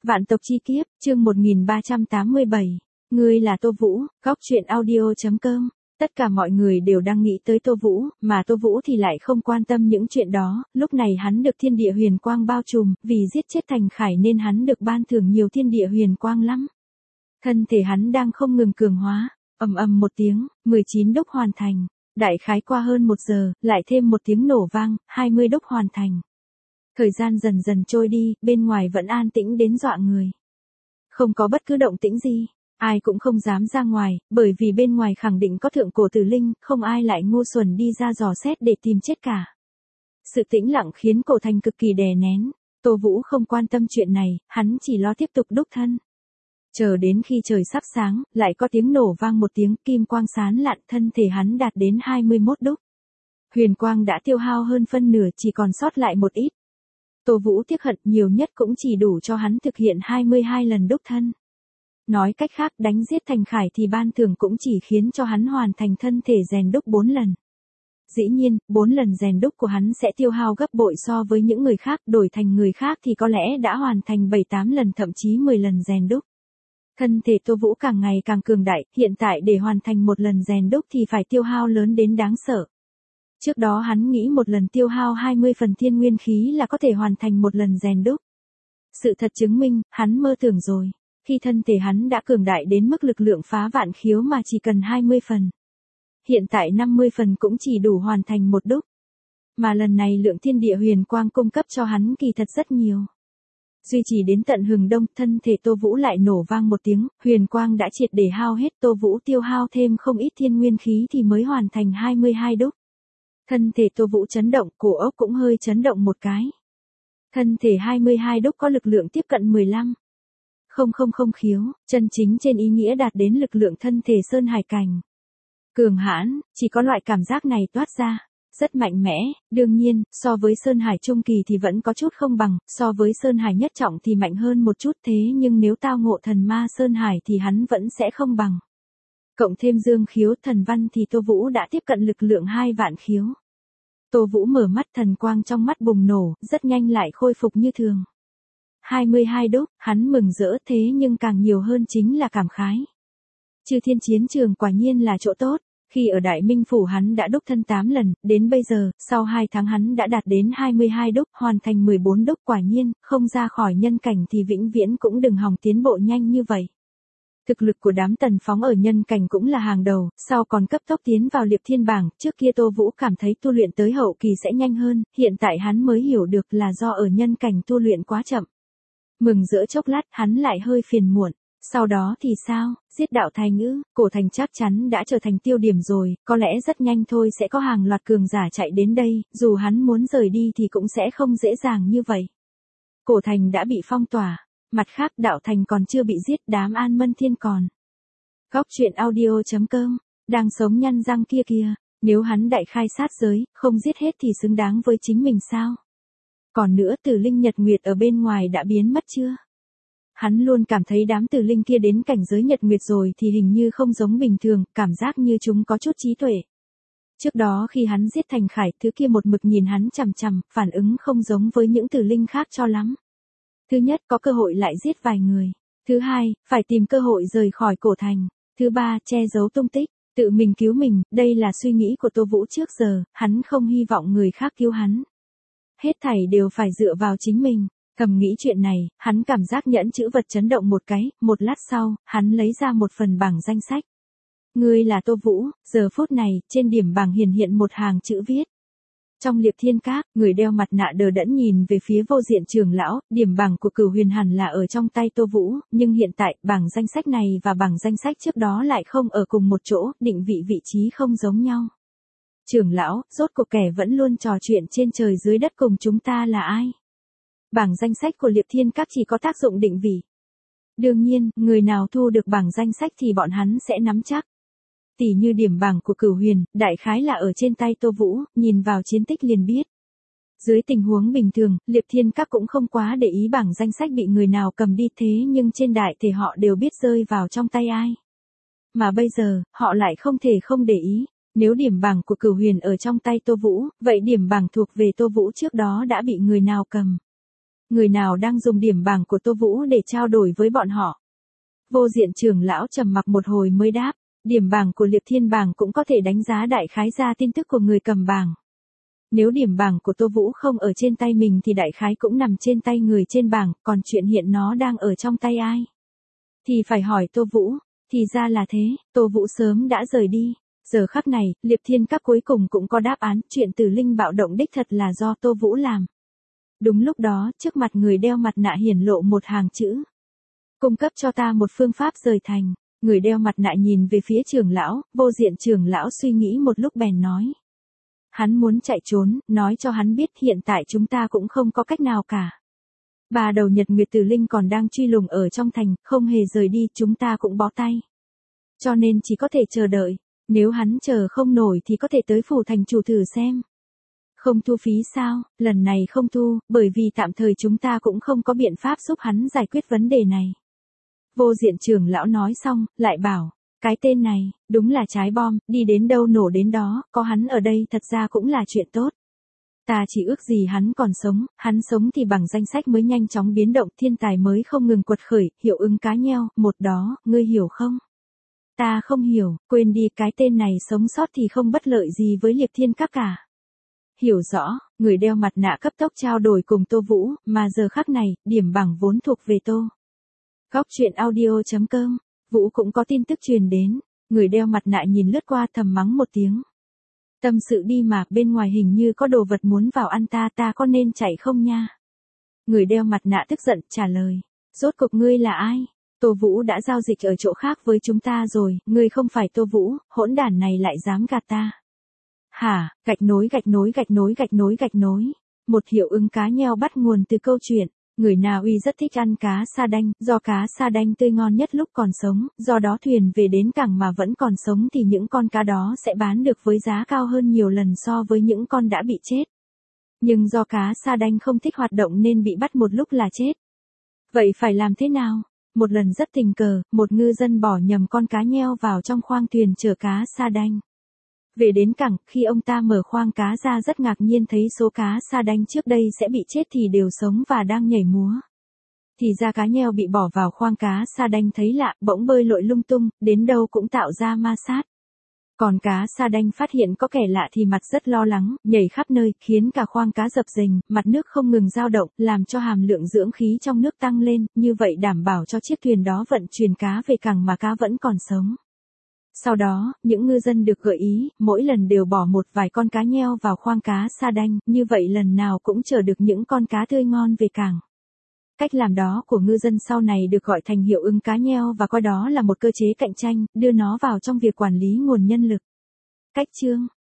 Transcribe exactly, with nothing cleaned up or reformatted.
Vạn tộc chi kiếp, chương một nghìn ba trăm tám mươi bảy. Ngươi là Tô Vũ, góc truyện audio chấm com. Tất cả mọi người đều đang nghĩ tới Tô Vũ, mà Tô Vũ thì lại không quan tâm những chuyện đó, lúc này hắn được thiên địa huyền quang bao trùm, vì giết chết Thành Khải nên hắn được ban thưởng nhiều thiên địa huyền quang lắm. Thân thể hắn đang không ngừng cường hóa, ầm ầm một tiếng, mười chín đúc hoàn thành. Đại khái qua hơn một giờ, lại thêm một tiếng nổ vang, hai mươi đúc hoàn thành. Thời gian dần dần trôi đi, bên ngoài vẫn an tĩnh đến dọa người. Không có bất cứ động tĩnh gì, ai cũng không dám ra ngoài, bởi vì bên ngoài khẳng định có thượng cổ tử linh, không ai lại ngu xuẩn đi ra dò xét để tìm chết cả. Sự tĩnh lặng khiến Cổ Thành cực kỳ đè nén, Tô Vũ không quan tâm chuyện này, hắn chỉ lo tiếp tục đúc thân. Chờ đến khi trời sắp sáng, lại có tiếng nổ vang một tiếng, kim quang sáng lạn, thân thể hắn đạt đến hai mươi mốt đúc. Huyền quang đã tiêu hao hơn phân nửa, chỉ còn sót lại một ít. Tô Vũ tiếc hận, nhiều nhất cũng chỉ đủ cho hắn thực hiện hai mươi hai lần đúc thân. Nói cách khác, đánh giết Thành Khải thì ban thưởng cũng chỉ khiến cho hắn hoàn thành thân thể rèn đúc bốn lần. Dĩ nhiên, bốn lần rèn đúc của hắn sẽ tiêu hao gấp bội so với những người khác, đổi thành người khác thì có lẽ đã hoàn thành bảy tám lần thậm chí mười lần rèn đúc. Thân thể Tô Vũ càng ngày càng cường đại, hiện tại để hoàn thành một lần rèn đúc thì phải tiêu hao lớn đến đáng sợ. Trước đó hắn nghĩ một lần tiêu hao hai mươi phần thiên nguyên khí là có thể hoàn thành một lần rèn đúc. Sự thật chứng minh, hắn mơ tưởng rồi. Khi thân thể hắn đã cường đại đến mức lực lượng phá vạn khiếu mà chỉ cần hai mươi phần. Hiện tại năm mươi phần cũng chỉ đủ hoàn thành một đúc. Mà lần này lượng thiên địa huyền quang cung cấp cho hắn kỳ thật rất nhiều. Duy trì đến tận hừng đông, thân thể Tô Vũ lại nổ vang một tiếng, huyền quang đã triệt để hao hết, Tô Vũ tiêu hao thêm không ít thiên nguyên khí thì mới hoàn thành hai mươi hai đúc. Thân thể Tô Vũ chấn động, cổ ốc cũng hơi chấn động một cái. Thân thể hai mươi hai đúc có lực lượng tiếp cận mười lăm. Không không không khiếu, chân chính trên ý nghĩa đạt đến lực lượng thân thể Sơn Hải cảnh. Cường hãn, chỉ có loại cảm giác này toát ra. Rất mạnh mẽ, đương nhiên, so với Sơn Hải Trung Kỳ thì vẫn có chút không bằng, so với Sơn Hải Nhất Trọng thì mạnh hơn một chút, thế nhưng nếu tao ngộ thần ma Sơn Hải thì hắn vẫn sẽ không bằng. Cộng thêm dương khiếu thần văn thì Tô Vũ đã tiếp cận lực lượng hai vạn khiếu. Tô Vũ mở mắt, thần quang trong mắt bùng nổ, rất nhanh lại khôi phục như thường. hai mươi hai đúc, hắn mừng rỡ, thế nhưng càng nhiều hơn chính là cảm khái. Chư thiên chiến trường quả nhiên là chỗ tốt. Khi ở Đại Minh Phủ hắn đã đúc thân tám lần, đến bây giờ, sau hai tháng hắn đã đạt đến hai mươi hai đúc, hoàn thành mười bốn đúc, quả nhiên, không ra khỏi nhân cảnh thì vĩnh viễn cũng đừng hòng tiến bộ nhanh như vậy. Thực lực của đám Tần Phóng ở nhân cảnh cũng là hàng đầu, sau còn cấp tốc tiến vào Liệp Thiên bảng, trước kia Tô Vũ cảm thấy tu luyện tới hậu kỳ sẽ nhanh hơn, hiện tại hắn mới hiểu được là do ở nhân cảnh tu luyện quá chậm. Mừng rỡ chốc lát, hắn lại hơi phiền muộn. Sau đó thì sao, giết đạo Thành ư, Cổ Thành chắc chắn đã trở thành tiêu điểm rồi, có lẽ rất nhanh thôi sẽ có hàng loạt cường giả chạy đến đây, dù hắn muốn rời đi thì cũng sẽ không dễ dàng như vậy. Cổ Thành đã bị phong tỏa, mặt khác đạo Thành còn chưa bị giết, đám An Mân Thiên còn. Góc truyện audio chấm com, đang sống nhăn răng kia kìa, nếu hắn đại khai sát giới, không giết hết thì xứng đáng với chính mình sao? Còn nữa, Tử Linh Nhật Nguyệt ở bên ngoài đã biến mất chưa? Hắn luôn cảm thấy đám tử linh kia đến cảnh giới Nhật Nguyệt rồi thì hình như không giống bình thường, cảm giác như chúng có chút trí tuệ. Trước đó khi hắn giết Thành Khải, thứ kia một mực nhìn hắn chằm chằm, phản ứng không giống với những tử linh khác cho lắm. Thứ nhất, có cơ hội lại giết vài người. Thứ hai, phải tìm cơ hội rời khỏi Cổ Thành. Thứ ba, che giấu tung tích, tự mình cứu mình, đây là suy nghĩ của Tô Vũ trước giờ, hắn không hy vọng người khác cứu hắn. Hết thảy đều phải dựa vào chính mình. Thầm nghĩ chuyện này, hắn cảm giác nhẫn chữ vật chấn động một cái, một lát sau, hắn lấy ra một phần bảng danh sách. Ngươi là Tô Vũ, giờ phút này, trên điểm bảng hiển hiện một hàng chữ viết. Trong Liệp Thiên Các, người đeo mặt nạ đờ đẫn nhìn về phía Vô Diện trưởng lão, điểm bảng của Cửu Huyền hẳn là ở trong tay Tô Vũ, nhưng hiện tại, bảng danh sách này và bảng danh sách trước đó lại không ở cùng một chỗ, định vị vị trí không giống nhau. Trưởng lão, rốt cuộc kẻ vẫn luôn trò chuyện trên trời dưới đất cùng chúng ta là ai? Bảng danh sách của Liệp Thiên Các chỉ có tác dụng định vị. Đương nhiên, người nào thu được bảng danh sách thì bọn hắn sẽ nắm chắc. Tỉ như điểm bảng của Cửu Huyền, đại khái là ở trên tay Tô Vũ, nhìn vào chiến tích liền biết. Dưới tình huống bình thường, Liệp Thiên Các cũng không quá để ý bảng danh sách bị người nào cầm đi, thế nhưng trên đại thể họ đều biết rơi vào trong tay ai. Mà bây giờ, họ lại không thể không để ý. Nếu điểm bảng của Cửu Huyền ở trong tay Tô Vũ, vậy điểm bảng thuộc về Tô Vũ trước đó đã bị người nào cầm. Người nào đang dùng điểm bảng của Tô Vũ để trao đổi với bọn họ? Vô Diện trưởng lão trầm mặc một hồi mới đáp, điểm bảng của Liệp Thiên bảng cũng có thể đánh giá đại khái ra tin tức của người cầm bảng. Nếu điểm bảng của Tô Vũ không ở trên tay mình thì đại khái cũng nằm trên tay người trên bảng, còn chuyện hiện nó đang ở trong tay ai? Thì phải hỏi Tô Vũ, thì ra là thế, Tô Vũ sớm đã rời đi. Giờ khắc này, Liệp Thiên các cuối cùng cũng có đáp án, chuyện Tử Linh bạo động đích thật là do Tô Vũ làm. Đúng lúc đó, trước mặt người đeo mặt nạ hiển lộ một hàng chữ. Cung cấp cho ta một phương pháp rời thành. Người đeo mặt nạ nhìn về phía trưởng lão, Vô Diện trưởng lão suy nghĩ một lúc bèn nói. Hắn muốn chạy trốn, nói cho hắn biết hiện tại chúng ta cũng không có cách nào cả. Bà đầu Nhật Nguyệt Tử Linh còn đang truy lùng ở trong thành, không hề rời đi, chúng ta cũng bó tay. Cho nên chỉ có thể chờ đợi, nếu hắn chờ không nổi thì có thể tới phủ thành chủ thử xem. Không thu phí sao? Lần này không thu, bởi vì tạm thời chúng ta cũng không có biện pháp giúp hắn giải quyết vấn đề này. Vô Diện trưởng lão nói xong, lại bảo, cái tên này, đúng là trái bom, đi đến đâu nổ đến đó, có hắn ở đây thật ra cũng là chuyện tốt. Ta chỉ ước gì hắn còn sống, hắn sống thì bằng danh sách mới nhanh chóng biến động, thiên tài mới không ngừng quật khởi, hiệu ứng cá nheo, một đó, ngươi hiểu không? Ta không hiểu, quên đi, cái tên này sống sót thì không bất lợi gì với Liệp Thiên các cả. Hiểu rõ, người đeo mặt nạ cấp tốc trao đổi cùng Tô Vũ, mà giờ khắc này, điểm bảng vốn thuộc về Tô. Góc truyện audio chấm com, Vũ cũng có tin tức truyền đến, người đeo mặt nạ nhìn lướt qua thầm mắng một tiếng. Tâm sự đi mà, bên ngoài hình như có đồ vật muốn vào ăn ta, ta có nên chạy không nha? Người đeo mặt nạ tức giận, trả lời, rốt cục ngươi là ai? Tô Vũ đã giao dịch ở chỗ khác với chúng ta rồi, ngươi không phải Tô Vũ, hỗn đản này lại dám gạt ta. Hả, gạch nối gạch nối gạch nối gạch nối gạch nối. Một hiệu ứng cá nheo bắt nguồn từ câu chuyện, người Na Uy rất thích ăn cá sa đanh, do cá sa đanh tươi ngon nhất lúc còn sống, do đó thuyền về đến cảng mà vẫn còn sống thì những con cá đó sẽ bán được với giá cao hơn nhiều lần so với những con đã bị chết. Nhưng do cá sa đanh không thích hoạt động nên bị bắt một lúc là chết. Vậy phải làm thế nào? Một lần rất tình cờ, một ngư dân bỏ nhầm con cá nheo vào trong khoang thuyền chở cá sa đanh. Về đến cảng, khi ông ta mở khoang cá ra rất ngạc nhiên thấy số cá sa đanh trước đây sẽ bị chết thì đều sống và đang nhảy múa. Thì ra cá nheo bị bỏ vào khoang cá sa đanh thấy lạ, bỗng bơi lội lung tung, đến đâu cũng tạo ra ma sát. Còn cá sa đanh phát hiện có kẻ lạ thì mặt rất lo lắng, nhảy khắp nơi, khiến cả khoang cá dập dềnh, mặt nước không ngừng dao động, làm cho hàm lượng dưỡng khí trong nước tăng lên, như vậy đảm bảo cho chiếc thuyền đó vận chuyển cá về cảng mà cá vẫn còn sống. Sau đó, những ngư dân được gợi ý, mỗi lần đều bỏ một vài con cá nheo vào khoang cá sa đanh, như vậy lần nào cũng chở được những con cá tươi ngon về cảng. Cách làm đó của ngư dân sau này được gọi thành hiệu ứng cá nheo và coi đó là một cơ chế cạnh tranh, đưa nó vào trong việc quản lý nguồn nhân lực. Cách chương